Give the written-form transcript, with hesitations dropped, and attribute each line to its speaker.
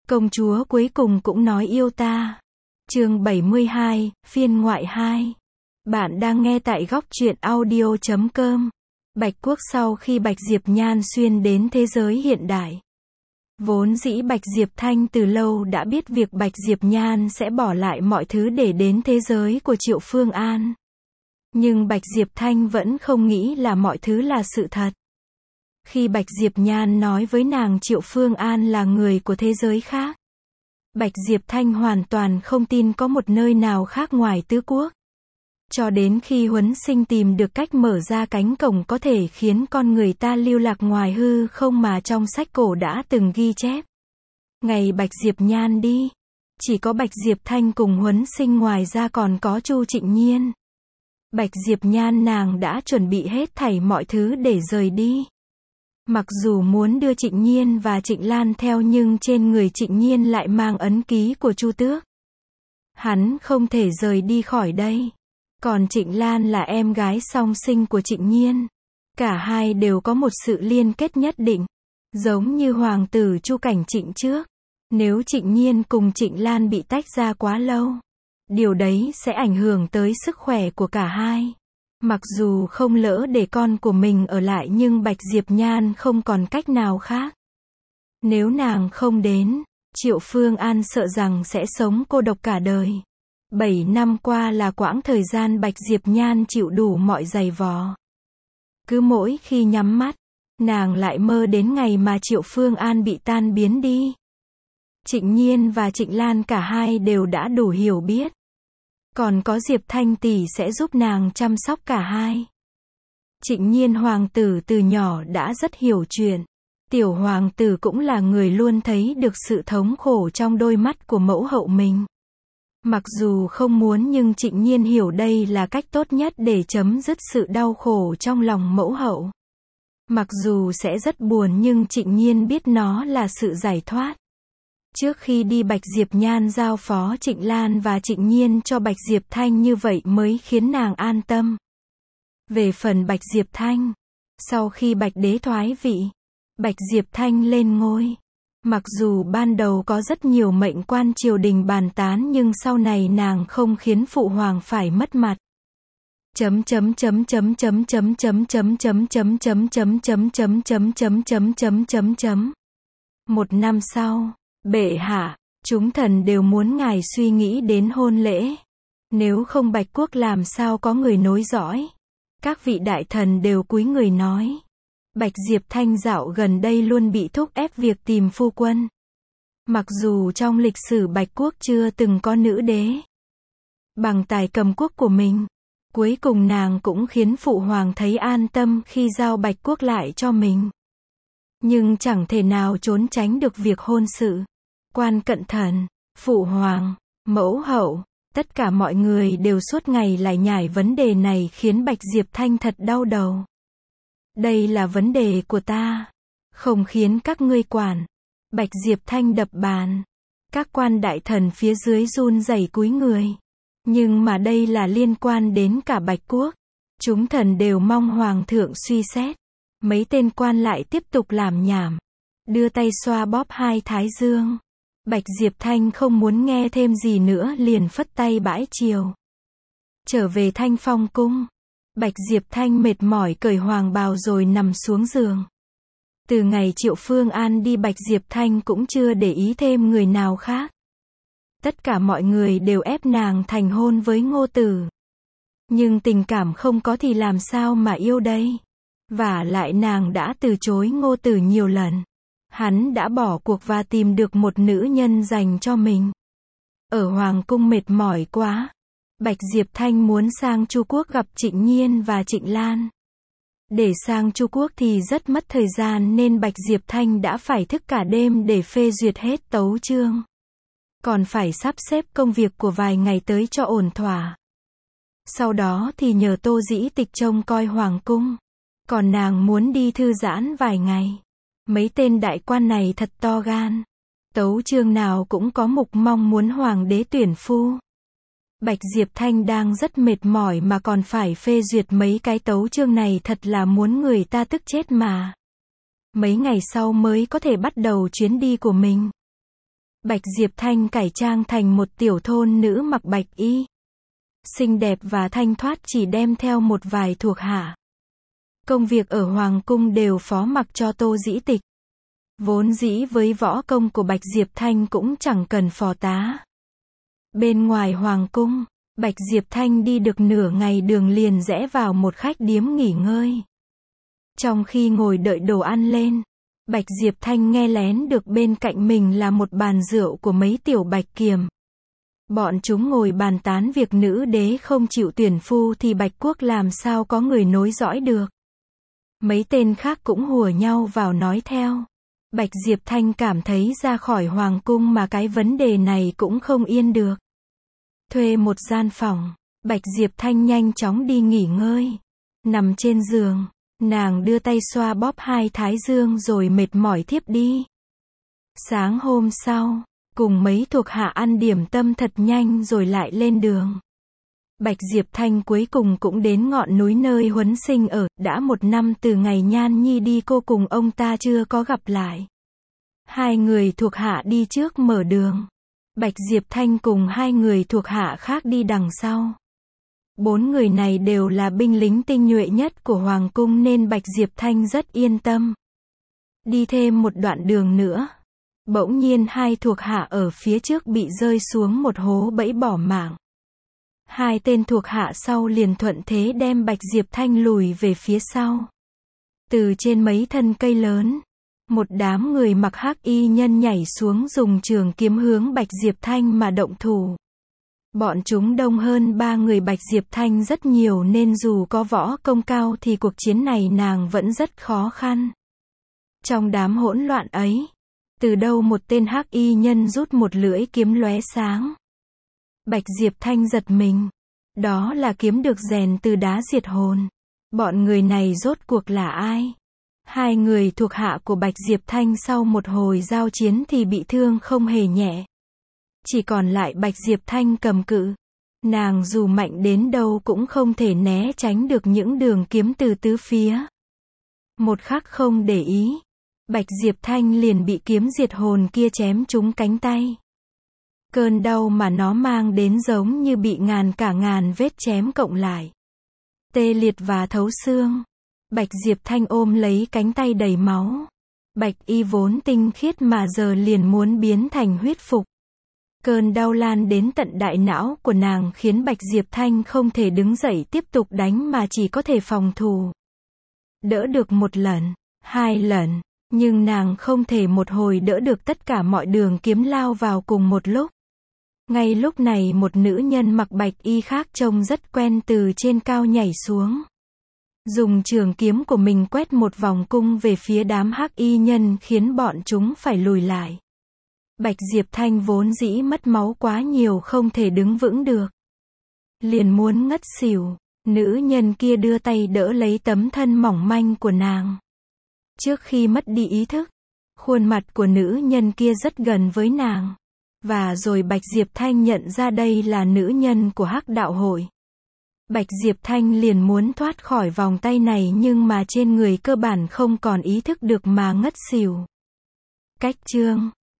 Speaker 1: Công chúa cuối cùng cũng nói yêu ta. Chương 72, phiên ngoại 2. Bạn đang nghe tại góc truyện audio.com. Bạch Quốc sau khi Bạch Diệp Nhan xuyên đến thế giới hiện đại. Vốn dĩ Bạch Diệp Thanh từ lâu đã biết việc Bạch Diệp Nhan sẽ bỏ lại mọi thứ để đến thế giới của Triệu Phương An. Nhưng Bạch Diệp Thanh vẫn không nghĩ là mọi thứ là sự thật. Khi Bạch Diệp Nhan nói với nàng Triệu Phương An là người của thế giới khác, Bạch Diệp Thanh hoàn toàn không tin có một nơi nào khác ngoài Tứ Quốc. Cho đến khi Huấn Sinh tìm được cách mở ra cánh cổng có thể khiến con người ta lưu lạc ngoài hư không mà trong sách cổ đã từng ghi chép. Ngày Bạch Diệp Nhan đi, chỉ có Bạch Diệp Thanh cùng Huấn Sinh, ngoài ra còn có Chu Trịnh Nhiên. Bạch Diệp Nhan nàng đã chuẩn bị hết thảy mọi thứ để rời đi. Mặc dù muốn đưa Trịnh Nhiên và Trịnh Lan theo nhưng trên người Trịnh Nhiên lại mang ấn ký của Chu Tước. Hắn không thể rời đi khỏi đây. Còn Trịnh Lan là em gái song sinh của Trịnh Nhiên. Cả hai đều có một sự liên kết nhất định. Giống như hoàng tử Chu Cảnh Trịnh trước. Nếu Trịnh Nhiên cùng Trịnh Lan bị tách ra quá lâu, điều đấy sẽ ảnh hưởng tới sức khỏe của cả hai. Mặc dù không lỡ để con của mình ở lại nhưng Bạch Diệp Nhan không còn cách nào khác. Nếu nàng không đến, Triệu Phương An sợ rằng sẽ sống cô độc cả đời. 7 năm qua là quãng thời gian Bạch Diệp Nhan chịu đủ mọi giày vò. Cứ mỗi khi nhắm mắt, nàng lại mơ đến ngày mà Triệu Phương An bị tan biến đi. Trịnh Nhiên và Trịnh Lan cả hai đều đã đủ hiểu biết. Còn có Diệp Thanh tỷ sẽ giúp nàng chăm sóc cả hai. Trịnh Nhiên hoàng tử từ nhỏ đã rất hiểu chuyện. Tiểu hoàng tử cũng là người luôn thấy được sự thống khổ trong đôi mắt của mẫu hậu mình. Mặc dù không muốn nhưng Trịnh Nhiên hiểu đây là cách tốt nhất để chấm dứt sự đau khổ trong lòng mẫu hậu. Mặc dù sẽ rất buồn nhưng Trịnh Nhiên biết nó là sự giải thoát. Trước khi đi Bạch Diệp Nhan giao phó Trịnh Lan và Trịnh Nhiên cho Bạch Diệp Thanh, như vậy mới khiến nàng an tâm. Về phần Bạch Diệp Thanh, sau khi Bạch đế thoái vị, Bạch Diệp Thanh lên ngôi. Mặc dù ban đầu có rất nhiều mệnh quan triều đình bàn tán nhưng sau này nàng không khiến phụ hoàng phải mất mặt. Một năm sau, bệ hạ, chúng thần đều muốn ngài suy nghĩ đến hôn lễ. Nếu không Bạch Quốc làm sao có người nối dõi. Các vị đại thần đều cúi người nói. Bạch Diệp Thanh dạo gần đây luôn bị thúc ép việc tìm phu quân. Mặc dù trong lịch sử Bạch Quốc chưa từng có nữ đế. Bằng tài cầm quốc của mình, cuối cùng nàng cũng khiến phụ hoàng thấy an tâm khi giao Bạch Quốc lại cho mình. Nhưng chẳng thể nào trốn tránh được việc hôn sự. Quan cận thần, phụ hoàng, mẫu hậu, tất cả mọi người đều suốt ngày lải nhải vấn đề này khiến Bạch Diệp Thanh thật đau đầu. Đây là vấn đề của ta, không khiến các ngươi quản. Bạch Diệp Thanh đập bàn. Các quan đại thần phía dưới run rẩy cúi người. Nhưng mà đây là liên quan đến cả Bạch Quốc. Chúng thần đều mong hoàng thượng suy xét. Mấy tên quan lại tiếp tục làm nhảm. Đưa tay xoa bóp hai thái dương. Bạch Diệp Thanh không muốn nghe thêm gì nữa liền phất tay bãi chiều. Trở về Thanh Phong cung. Bạch Diệp Thanh mệt mỏi cởi hoàng bào rồi nằm xuống giường. Từ ngày Triệu Phương An đi Bạch Diệp Thanh cũng chưa để ý thêm người nào khác. Tất cả mọi người đều ép nàng thành hôn với Ngô Tử. Nhưng tình cảm không có thì làm sao mà yêu đây. Vả lại nàng đã từ chối Ngô Tử nhiều lần. Hắn đã bỏ cuộc và tìm được một nữ nhân dành cho mình. Ở hoàng cung mệt mỏi quá. Bạch Diệp Thanh muốn sang Chu Quốc gặp Trịnh Nhiên và Trịnh Lan. Để sang Chu Quốc thì rất mất thời gian nên Bạch Diệp Thanh đã phải thức cả đêm để phê duyệt hết tấu chương. Còn phải sắp xếp công việc của vài ngày tới cho ổn thỏa. Sau đó thì nhờ Tô Dĩ Tịch trông coi hoàng cung. Còn nàng muốn đi thư giãn vài ngày. Mấy tên đại quan này thật to gan. Tấu chương nào cũng có mục mong muốn hoàng đế tuyển phu. Bạch Diệp Thanh đang rất mệt mỏi mà còn phải phê duyệt mấy cái tấu chương này, thật là muốn người ta tức chết mà. Mấy ngày sau mới có thể bắt đầu chuyến đi của mình. Bạch Diệp Thanh cải trang thành một tiểu thôn nữ mặc bạch y. Xinh đẹp và thanh thoát, chỉ đem theo một vài thuộc hạ. Công việc ở Hoàng cung đều phó mặc cho Tô Dĩ Tịch. Vốn dĩ với võ công của Bạch Diệp Thanh cũng chẳng cần phò tá. Bên ngoài Hoàng cung, Bạch Diệp Thanh đi được nửa ngày đường liền rẽ vào một khách điếm nghỉ ngơi. Trong khi ngồi đợi đồ ăn lên, Bạch Diệp Thanh nghe lén được bên cạnh mình là một bàn rượu của mấy tiểu bạch kiềm. Bọn chúng ngồi bàn tán việc nữ đế không chịu tuyển phu thì Bạch Quốc làm sao có người nối dõi được. Mấy tên khác cũng hùa nhau vào nói theo. Bạch Diệp Thanh cảm thấy ra khỏi Hoàng cung mà cái vấn đề này cũng không yên được. Thuê một gian phòng, Bạch Diệp Thanh nhanh chóng đi nghỉ ngơi. Nằm trên giường, nàng đưa tay xoa bóp hai thái dương rồi mệt mỏi thiếp đi. Sáng hôm sau, cùng mấy thuộc hạ ăn điểm tâm thật nhanh rồi lại lên đường. Bạch Diệp Thanh cuối cùng cũng đến ngọn núi nơi Huấn Sinh ở, đã 1 năm từ ngày Nhan Nhi đi cô cùng ông ta chưa có gặp lại. Hai người thuộc hạ đi trước mở đường. Bạch Diệp Thanh cùng hai người thuộc hạ khác đi đằng sau. 4 người này đều là binh lính tinh nhuệ nhất của Hoàng cung nên Bạch Diệp Thanh rất yên tâm. Đi thêm một đoạn đường nữa, bỗng nhiên hai thuộc hạ ở phía trước bị rơi xuống một hố bẫy bỏ mạng. Hai tên thuộc hạ sau liền thuận thế đem Bạch Diệp Thanh lùi về phía sau. Từ trên mấy thân cây lớn, một đám người mặc hắc y nhân nhảy xuống dùng trường kiếm hướng Bạch Diệp Thanh mà động thủ. Bọn chúng đông hơn 3 người Bạch Diệp Thanh rất nhiều nên dù có võ công cao thì cuộc chiến này nàng vẫn rất khó khăn. Trong đám hỗn loạn ấy, từ đâu một tên hắc y nhân rút một lưỡi kiếm lóe sáng. Bạch Diệp Thanh giật mình. Đó là kiếm được rèn từ đá diệt hồn. Bọn người này rốt cuộc là ai? Hai người thuộc hạ của Bạch Diệp Thanh sau một hồi giao chiến thì bị thương không hề nhẹ. Chỉ còn lại Bạch Diệp Thanh cầm cự. Nàng dù mạnh đến đâu cũng không thể né tránh được những đường kiếm từ tứ phía. Một khắc không để ý, Bạch Diệp Thanh liền bị kiếm diệt hồn kia chém trúng cánh tay. Cơn đau mà nó mang đến giống như bị cả ngàn vết chém cộng lại. Tê liệt và thấu xương. Bạch Diệp Thanh ôm lấy cánh tay đầy máu. Bạch y vốn tinh khiết mà giờ liền muốn biến thành huyết phục. Cơn đau lan đến tận đại não của nàng khiến Bạch Diệp Thanh không thể đứng dậy tiếp tục đánh mà chỉ có thể phòng thủ. Đỡ được 1 lần, 2 lần, nhưng nàng không thể một hồi đỡ được tất cả mọi đường kiếm lao vào cùng một lúc. Ngay lúc này một nữ nhân mặc bạch y khác trông rất quen từ trên cao nhảy xuống. Dùng trường kiếm của mình quét một vòng cung về phía đám hắc y nhân khiến bọn chúng phải lùi lại. Bạch Diệp Thanh vốn dĩ mất máu quá nhiều không thể đứng vững được. Liền muốn ngất xỉu, nữ nhân kia đưa tay đỡ lấy tấm thân mỏng manh của nàng. Trước khi mất đi ý thức, khuôn mặt của nữ nhân kia rất gần với nàng. Và rồi Bạch Diệp Thanh nhận ra đây là nữ nhân của Hắc Đạo Hội. Bạch Diệp Thanh liền muốn thoát khỏi vòng tay này nhưng mà trên người cơ bản không còn ý thức được mà ngất xỉu. Cách chương